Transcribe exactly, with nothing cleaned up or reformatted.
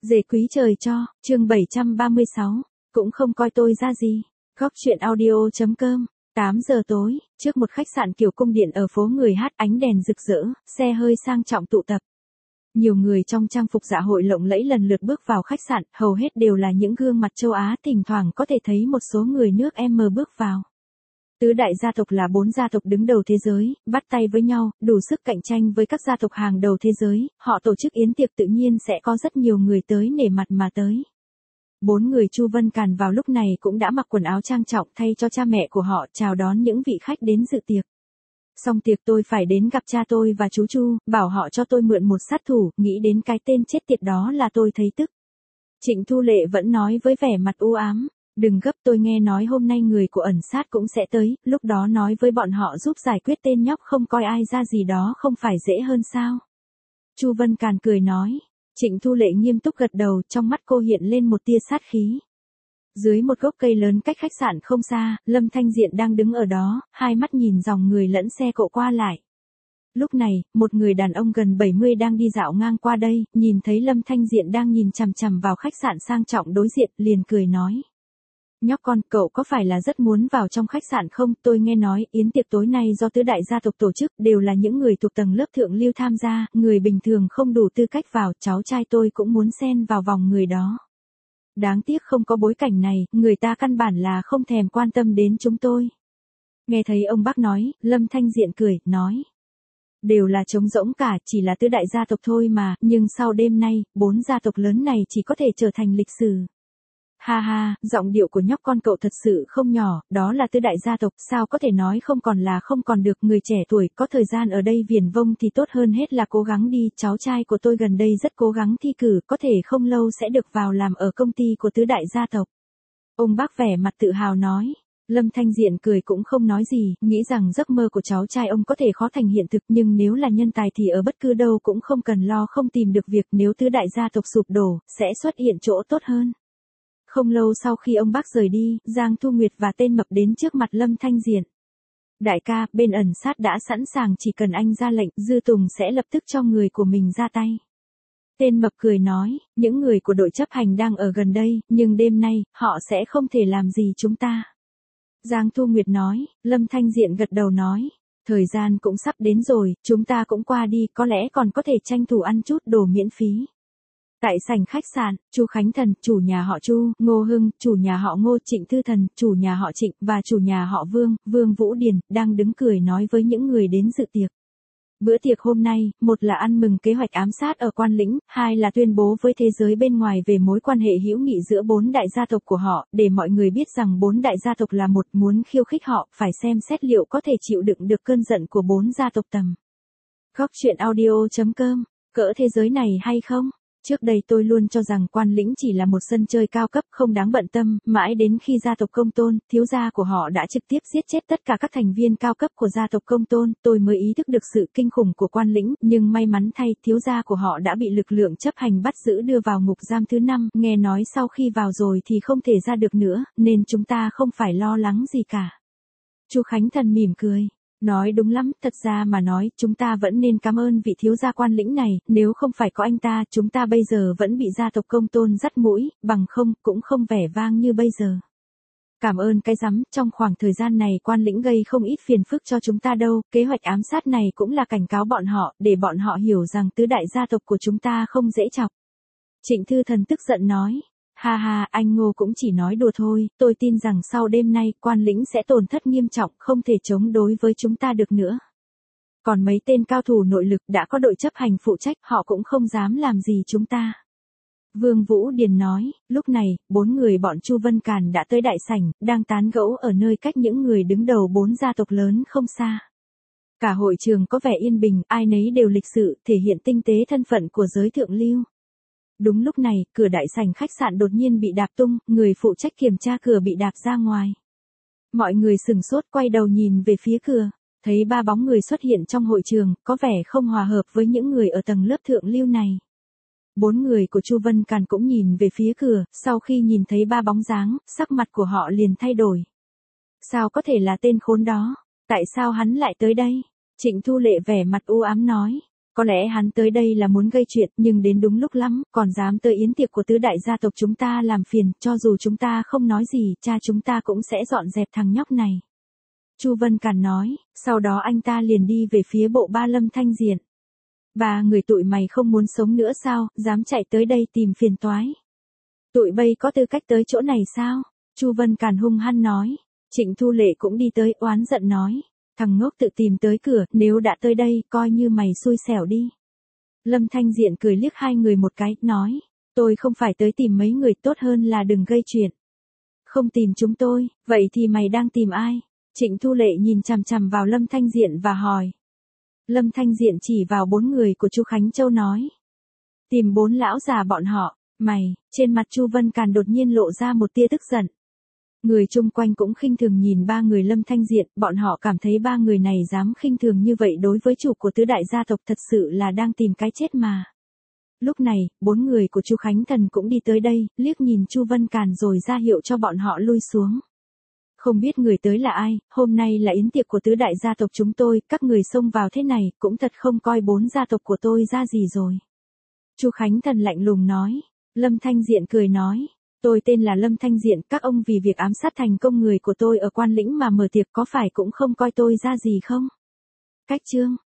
Dề quý trời cho, chương bảy trăm ba mươi sáu, cũng không coi tôi ra gì. Góc chuyện audio.com, tám giờ tối, trước một khách sạn kiểu cung điện ở phố người hát, ánh đèn rực rỡ, xe hơi sang trọng tụ tập. Nhiều người trong trang phục dạ hội lộng lẫy lần lượt bước vào khách sạn, hầu hết đều là những gương mặt châu Á, thỉnh thoảng có thể thấy một số người nước M bước vào. Tứ đại gia tộc là bốn gia tộc đứng đầu thế giới, bắt tay với nhau, đủ sức cạnh tranh với các gia tộc hàng đầu thế giới, họ tổ chức yến tiệc tự nhiên sẽ có rất nhiều người tới nể mặt mà tới. Bốn người Chu Vân Càn vào lúc này cũng đã mặc quần áo trang trọng thay cho cha mẹ của họ chào đón những vị khách đến dự tiệc. Xong tiệc tôi phải đến gặp cha tôi và chú Chu, bảo họ cho tôi mượn một sát thủ, nghĩ đến cái tên chết tiệt đó là tôi thấy tức. Trịnh Thu Lệ vẫn nói với vẻ mặt u ám. Đừng gấp, tôi nghe nói hôm nay người của ẩn sát cũng sẽ tới, lúc đó nói với bọn họ giúp giải quyết tên nhóc không coi ai ra gì đó không phải dễ hơn sao? Chu Vân Càn cười nói. Trịnh Thu Lệ nghiêm túc gật đầu, trong mắt cô hiện lên một tia sát khí. Dưới một gốc cây lớn cách khách sạn không xa, Lâm Thanh Diện đang đứng ở đó, hai mắt nhìn dòng người lẫn xe cộ qua lại. Lúc này, một người đàn ông gần bảy mươi đang đi dạo ngang qua đây, nhìn thấy Lâm Thanh Diện đang nhìn chằm chằm vào khách sạn sang trọng đối diện, liền cười nói. Nhóc con, cậu có phải là rất muốn vào trong khách sạn không? Tôi nghe nói, yến tiệc tối nay do tứ đại gia tộc tổ chức, đều là những người thuộc tầng lớp thượng lưu tham gia, người bình thường không đủ tư cách vào, cháu trai tôi cũng muốn xen vào vòng người đó. Đáng tiếc không có bối cảnh này, người ta căn bản là không thèm quan tâm đến chúng tôi. Nghe thấy ông bác nói, Lâm Thanh Diện cười, nói. Đều là trống rỗng cả, chỉ là tứ đại gia tộc thôi mà, nhưng sau đêm nay, bốn gia tộc lớn này chỉ có thể trở thành lịch sử. Ha ha, giọng điệu của nhóc con cậu thật sự không nhỏ, đó là tứ đại gia tộc, sao có thể nói không còn là không còn được, người trẻ tuổi, có thời gian ở đây viển vông thì tốt hơn hết là cố gắng đi, cháu trai của tôi gần đây rất cố gắng thi cử, có thể không lâu sẽ được vào làm ở công ty của tứ đại gia tộc. Ông bác vẻ mặt tự hào nói. Lâm Thanh Diện cười cũng không nói gì, nghĩ rằng giấc mơ của cháu trai ông có thể khó thành hiện thực, nhưng nếu là nhân tài thì ở bất cứ đâu cũng không cần lo không tìm được việc, nếu tứ đại gia tộc sụp đổ, sẽ xuất hiện chỗ tốt hơn. Không lâu sau khi ông bác rời đi, Giang Thu Nguyệt và tên mập đến trước mặt Lâm Thanh Diện. Đại ca, bên ẩn sát đã sẵn sàng, chỉ cần anh ra lệnh, Dư Tùng sẽ lập tức cho người của mình ra tay. Tên mập cười nói, những người của đội chấp hành đang ở gần đây, nhưng đêm nay, họ sẽ không thể làm gì chúng ta. Giang Thu Nguyệt nói, Lâm Thanh Diện gật đầu nói, thời gian cũng sắp đến rồi, chúng ta cũng qua đi, có lẽ còn có thể tranh thủ ăn chút đồ miễn phí. Tại sảnh khách sạn, Chu Khánh Thần, chủ nhà họ Chu, Ngô Hưng, chủ nhà họ Ngô, Trịnh Thư Thần, chủ nhà họ Trịnh, và chủ nhà họ Vương, Vương Vũ Điền, đang đứng cười nói với những người đến dự tiệc. Bữa tiệc hôm nay, một là ăn mừng kế hoạch ám sát ở Quan Lĩnh, hai là tuyên bố với thế giới bên ngoài về mối quan hệ hữu nghị giữa bốn đại gia tộc của họ, để mọi người biết rằng bốn đại gia tộc là một, muốn khiêu khích họ, phải xem xét liệu có thể chịu đựng được cơn giận của bốn gia tộc tầm. Góc chuyện audio.com, cỡ thế giới này hay không? Trước đây tôi luôn cho rằng Quan Lĩnh chỉ là một sân chơi cao cấp không đáng bận tâm, mãi đến khi gia tộc Công Tôn, thiếu gia của họ đã trực tiếp giết chết tất cả các thành viên cao cấp của gia tộc Công Tôn, tôi mới ý thức được sự kinh khủng của Quan Lĩnh, nhưng may mắn thay, thiếu gia của họ đã bị lực lượng chấp hành bắt giữ đưa vào ngục giam thứ năm, nghe nói sau khi vào rồi thì không thể ra được nữa, nên chúng ta không phải lo lắng gì cả. Chu Khánh Thần mỉm cười. Nói đúng lắm, thật ra mà nói, chúng ta vẫn nên cảm ơn vị thiếu gia Quan Lĩnh này, nếu không phải có anh ta, chúng ta bây giờ vẫn bị gia tộc Công Tôn dắt mũi, bằng không, cũng không vẻ vang như bây giờ. Cảm ơn cái rắm, trong khoảng thời gian này Quan Lĩnh gây không ít phiền phức cho chúng ta đâu, kế hoạch ám sát này cũng là cảnh cáo bọn họ, để bọn họ hiểu rằng tứ đại gia tộc của chúng ta không dễ chọc. Trịnh Thư Thần tức giận nói. Ha ha, anh Ngô cũng chỉ nói đùa thôi, tôi tin rằng sau đêm nay, Quan Lĩnh sẽ tổn thất nghiêm trọng, không thể chống đối với chúng ta được nữa. Còn mấy tên cao thủ nội lực đã có đội chấp hành phụ trách, họ cũng không dám làm gì chúng ta. Vương Vũ Điền nói, lúc này, bốn người bọn Chu Vân Càn đã tới đại sảnh, đang tán gẫu ở nơi cách những người đứng đầu bốn gia tộc lớn không xa. Cả hội trường có vẻ yên bình, ai nấy đều lịch sự, thể hiện tinh tế thân phận của giới thượng lưu. Đúng lúc này, cửa đại sảnh khách sạn đột nhiên bị đạp tung, người phụ trách kiểm tra cửa bị đạp ra ngoài. Mọi người sừng sốt quay đầu nhìn về phía cửa, thấy ba bóng người xuất hiện trong hội trường, có vẻ không hòa hợp với những người ở tầng lớp thượng lưu này. Bốn người của Chu Vân Càn cũng nhìn về phía cửa, sau khi nhìn thấy ba bóng dáng, sắc mặt của họ liền thay đổi. Sao có thể là tên khốn đó? Tại sao hắn lại tới đây? Trịnh Thu Lệ vẻ mặt u ám nói. Có lẽ hắn tới đây là muốn gây chuyện, nhưng đến đúng lúc lắm, còn dám tới yến tiệc của tứ đại gia tộc chúng ta làm phiền, cho dù chúng ta không nói gì, cha chúng ta cũng sẽ dọn dẹp thằng nhóc này. Chu Vân Càn nói, sau đó anh ta liền đi về phía bộ ba Lâm Thanh Diện. Ba người tụi mày không muốn sống nữa sao, dám chạy tới đây tìm phiền toái. Tụi bay có tư cách tới chỗ này sao? Chu Vân Càn hung hăng nói. Trịnh Thu Lệ cũng đi tới oán giận nói. Thằng ngốc tự tìm tới cửa, nếu đã tới đây, coi như mày xui xẻo đi. Lâm Thanh Diện cười liếc hai người một cái, nói. Tôi không phải tới tìm mấy người, tốt hơn là đừng gây chuyện. Không tìm chúng tôi, vậy thì mày đang tìm ai? Trịnh Thu Lệ nhìn chằm chằm vào Lâm Thanh Diện và hỏi. Lâm Thanh Diện chỉ vào bốn người của Chu Khánh Châu nói. Tìm bốn lão già bọn họ, mày, trên mặt Chu Vân Càn đột nhiên lộ ra một tia tức giận. Người chung quanh cũng khinh thường nhìn ba người Lâm Thanh Diện, bọn họ cảm thấy ba người này dám khinh thường như vậy đối với chủ của tứ đại gia tộc thật sự là đang tìm cái chết mà. Lúc này, bốn người của Chu Khánh Thần cũng đi tới đây, liếc nhìn Chu Vân Càn rồi ra hiệu cho bọn họ lui xuống. Không biết người tới là ai, hôm nay là yến tiệc của tứ đại gia tộc chúng tôi, các người xông vào thế này, cũng thật không coi bốn gia tộc của tôi ra gì rồi. Chu Khánh Thần lạnh lùng nói. Lâm Thanh Diện cười nói. Tôi tên là Lâm Thanh Diện, các ông vì việc ám sát thành công người của tôi ở Quan Lĩnh mà mở tiệc có phải cũng không coi tôi ra gì không? Cách chương.